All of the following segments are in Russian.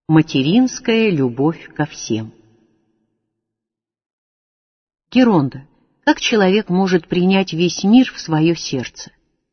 Материнская любовь ко всем. Геронда, как человек может принять весь мир в свое сердце?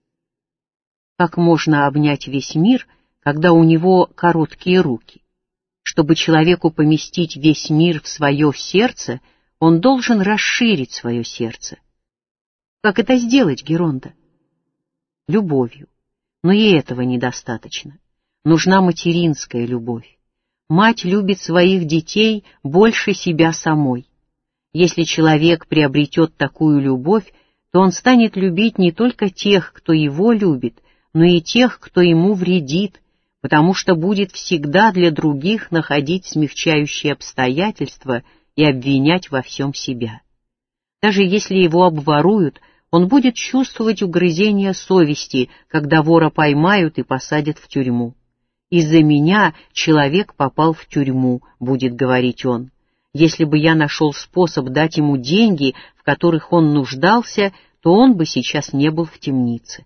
Как можно обнять весь мир, когда у него короткие руки? Чтобы человеку поместить весь мир в свое сердце, он должен расширить свое сердце. Как это сделать, Геронда? Любовью. Но и этого недостаточно. Нужна материнская любовь. Мать любит своих детей больше себя самой. Если человек приобретет такую любовь, то он станет любить не только тех, кто его любит, но и тех, кто ему вредит, потому что будет всегда для других находить смягчающие обстоятельства и обвинять во всем себя. Даже если его обворуют, он будет чувствовать угрызение совести, когда вора поймают и посадят в тюрьму. «Из-за меня человек попал в тюрьму», — будет говорить он. «Если бы я нашел способ дать ему деньги, в которых он нуждался, то он бы сейчас не был в темнице».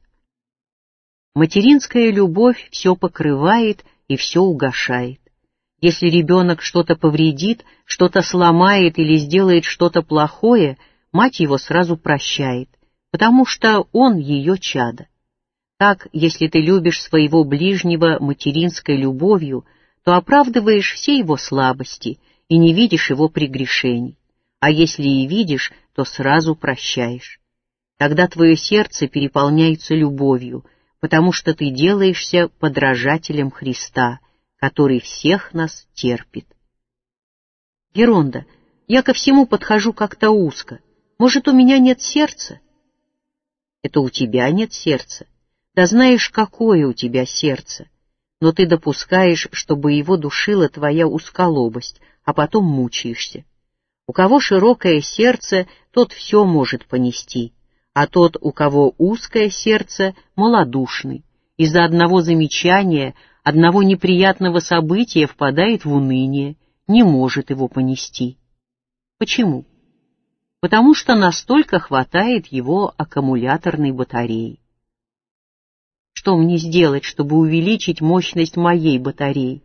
Материнская любовь все покрывает и все угашает. Если ребенок что-то повредит, что-то сломает или сделает что-то плохое, мать его сразу прощает, потому что он ее чадо. Так, если ты любишь своего ближнего материнской любовью, то оправдываешь все его слабости и не видишь его прегрешений, а если и видишь, то сразу прощаешь. Тогда твое сердце переполняется любовью, потому что ты делаешься подражателем Христа, который всех нас терпит. Геронда, я ко всему подхожу как-то узко. Может, у меня нет сердца? Это у тебя нет сердца. Да знаешь, какое у тебя сердце, но ты допускаешь, чтобы его душила твоя узколобость, а потом мучаешься. У кого широкое сердце, тот все может понести, а тот, у кого узкое сердце, малодушный, из-за одного замечания, одного неприятного события впадает в уныние, не может его понести. Почему? Потому что настолько хватает его аккумуляторной батареи. Что мне сделать, чтобы увеличить мощность моей батареи?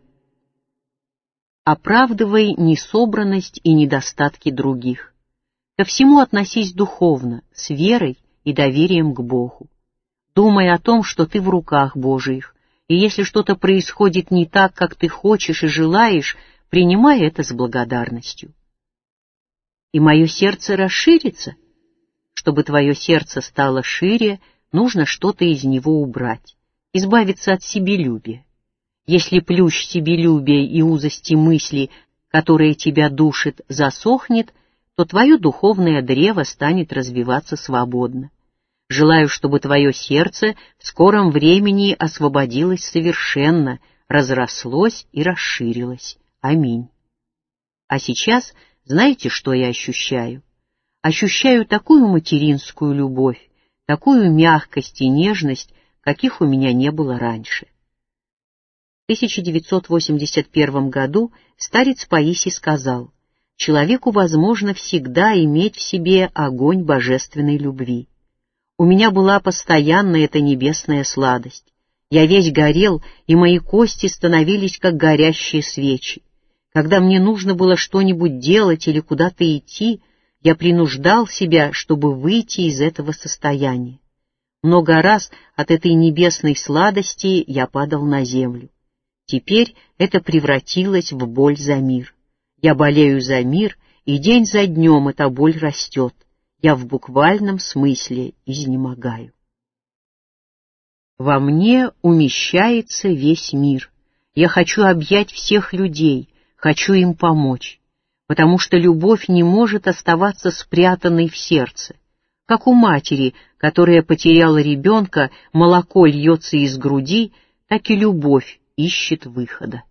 Оправдывай несобранность и недостатки других. Ко всему относись духовно, с верой и доверием к Богу. Думай о том, что ты в руках Божиих, и если что-то происходит не так, как ты хочешь и желаешь, принимай это с благодарностью. И мое сердце расширится. Чтобы твое сердце стало шире, нужно что-то из него убрать, избавиться от себелюбия. Если плющ себелюбия и узости мысли, которая тебя душит, засохнет, то твое духовное древо станет развиваться свободно. Желаю, чтобы твое сердце в скором времени освободилось совершенно, разрослось и расширилось. Аминь. А сейчас знаете, что я ощущаю? Ощущаю такую материнскую любовь, такую мягкость и нежность, каких у меня не было раньше. В 1981 году старец Паисий сказал: «Человеку возможно всегда иметь в себе огонь божественной любви. У меня была постоянно эта небесная сладость. Я весь горел, и мои кости становились как горящие свечи. Когда мне нужно было что-нибудь делать или куда-то идти, я принуждал себя, чтобы выйти из этого состояния. Много раз от этой небесной сладости я падал на землю. Теперь это превратилось в боль за мир. Я болею за мир, и день за днем эта боль растет. Я в буквальном смысле изнемогаю. Во мне умещается весь мир. Я хочу объять всех людей, хочу им помочь, потому что любовь не может оставаться спрятанной в сердце. Как у матери, которая потеряла ребенка, молоко льется из груди, так и любовь ищет выхода.